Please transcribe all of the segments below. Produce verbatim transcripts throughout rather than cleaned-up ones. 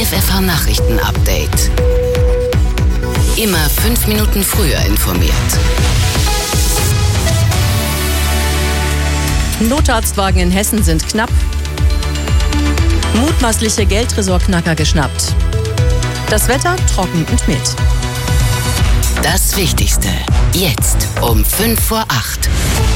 F F H-Nachrichten-Update. Immer fünf Minuten früher informiert. Notarztwagen in Hessen sind knapp. Mutmaßliche Geldtresorknacker geschnappt. Das Wetter trocken und mild. Das Wichtigste jetzt um fünf vor acht.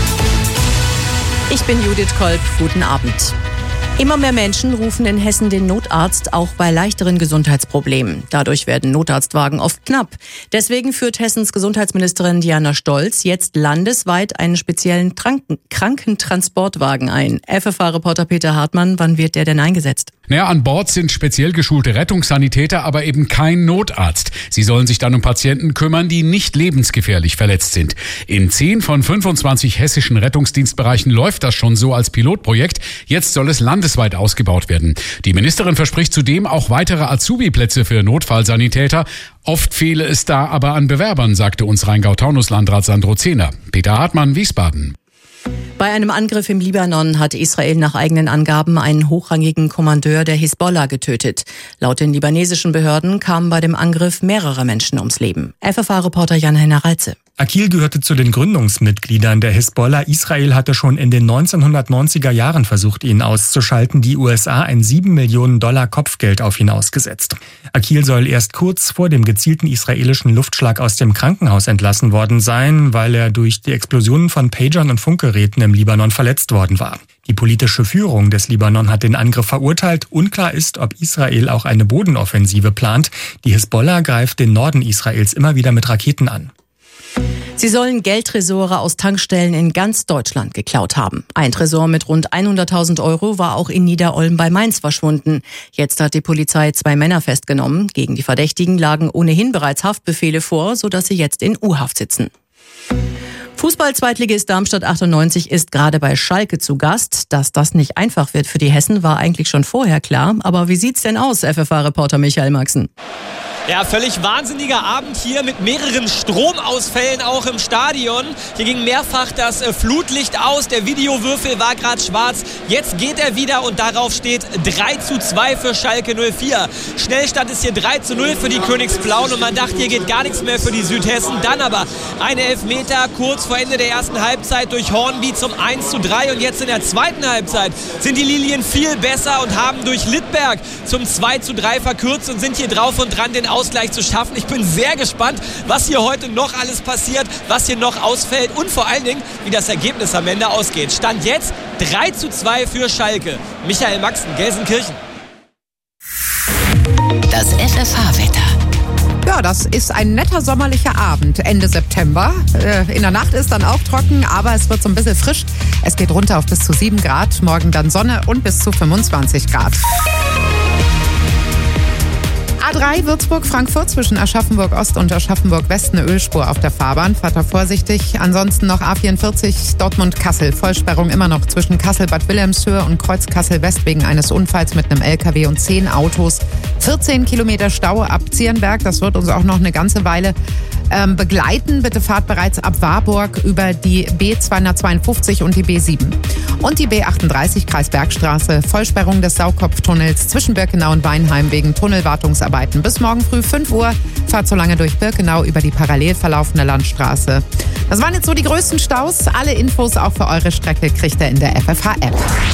Ich bin Judith Kolb. Guten Abend. Immer mehr Menschen rufen in Hessen den Notarzt, auch bei leichteren Gesundheitsproblemen. Dadurch werden Notarztwagen oft knapp. Deswegen führt Hessens Gesundheitsministerin Diana Stolz jetzt landesweit einen speziellen Kranken- Krankentransportwagen ein. F F H-Reporter Peter Hartmann, wann wird der denn eingesetzt? Naja, an Bord sind speziell geschulte Rettungssanitäter, aber eben kein Notarzt. Sie sollen sich dann um Patienten kümmern, die nicht lebensgefährlich verletzt sind. In zehn von fünfundzwanzig hessischen Rettungsdienstbereichen läuft das schon so als Pilotprojekt. Jetzt soll es landesweit ausgebaut werden. Die Ministerin verspricht zudem auch weitere Azubi-Plätze für Notfallsanitäter. Oft fehle es da aber an Bewerbern, sagte uns Rheingau-Taunus-Landrat Sandro Zehner. Peter Hartmann, Wiesbaden. Bei einem Angriff im Libanon hat Israel nach eigenen Angaben einen hochrangigen Kommandeur der Hisbollah getötet. Laut den libanesischen Behörden kamen bei dem Angriff mehrere Menschen ums Leben. F F H-Reporter Jan-Henner Reitze. Aqil gehörte zu den Gründungsmitgliedern der Hisbollah. Israel hatte schon in den neunzehnhundertneunziger Jahren versucht, ihn auszuschalten. Die U S A ein sieben Millionen Dollar Kopfgeld auf ihn ausgesetzt. Aqil soll erst kurz vor dem gezielten israelischen Luftschlag aus dem Krankenhaus entlassen worden sein, weil er durch die Explosionen von Pagern und Funkgeräten im Libanon verletzt worden war. Die politische Führung des Libanon hat den Angriff verurteilt. Unklar ist, ob Israel auch eine Bodenoffensive plant. Die Hisbollah greift den Norden Israels immer wieder mit Raketen an. Sie sollen Geldtresore aus Tankstellen in ganz Deutschland geklaut haben. Ein Tresor mit rund hunderttausend Euro war auch in Niederolm bei Mainz verschwunden. Jetzt hat die Polizei zwei Männer festgenommen. Gegen die Verdächtigen lagen ohnehin bereits Haftbefehle vor, sodass sie jetzt in U-Haft sitzen. Fußball-Zweitligist Darmstadt achtundneunzig ist gerade bei Schalke zu Gast. Dass das nicht einfach wird für die Hessen, war eigentlich schon vorher klar. Aber wie sieht's denn aus, F F H-Reporter Michael Maxen? Ja, völlig wahnsinniger Abend hier mit mehreren Stromausfällen auch im Stadion. Hier ging mehrfach das äh, Flutlicht aus, der Videowürfel war gerade schwarz. Jetzt geht er wieder und darauf steht drei zu zwei für Schalke null vier. Schnellstand ist hier drei zu null für die Königsblauen und man dachte, hier geht gar nichts mehr für die Südhessen. Dann aber eine Elfmeter kurz vor Ende der ersten Halbzeit durch Hornby zum eins zu drei und jetzt in der zweiten Halbzeit sind die Lilien viel besser und haben durch Littberg zum zwei zu drei verkürzt und sind hier drauf und dran, den Ausgleich zu schaffen. Ich bin sehr gespannt, was hier heute noch alles passiert, was hier noch ausfällt und vor allen Dingen, wie das Ergebnis am Ende ausgeht. Stand jetzt drei zu zwei für Schalke. Michael Maxen, Gelsenkirchen. Das F F H-Wetter. Ja, das ist ein netter sommerlicher Abend, Ende September. In der Nacht ist dann auch trocken, aber es wird so ein bisschen frisch. Es geht runter auf bis zu sieben Grad, morgen dann Sonne und bis zu fünfundzwanzig Grad. A drei Würzburg-Frankfurt zwischen Aschaffenburg-Ost und Aschaffenburg-West eine Ölspur auf der Fahrbahn. Fahrt da vorsichtig. Ansonsten noch A vierundvierzig Dortmund-Kassel. Vollsperrung immer noch zwischen Kassel-Bad Wilhelmshöhe und Kreuz-Kassel-West wegen eines Unfalls mit einem L K W und zehn Autos. vierzehn Kilometer Stau ab Zierenberg. Das wird uns auch noch eine ganze Weile ähm, begleiten. Bitte fahrt bereits ab Warburg über die B zweihundertzweiundfünfzig und die B sieben. Und die B achtunddreißig Kreisbergstraße. Vollsperrung des Saukopftunnels zwischen Birkenau und Weinheim wegen Tunnelwartungsarbeiten. Bis morgen früh fünf Uhr. Fahrt so lange durch Birkenau über die parallel verlaufende Landstraße. Das waren jetzt so die größten Staus. Alle Infos auch für eure Strecke kriegt ihr in der F F H-App.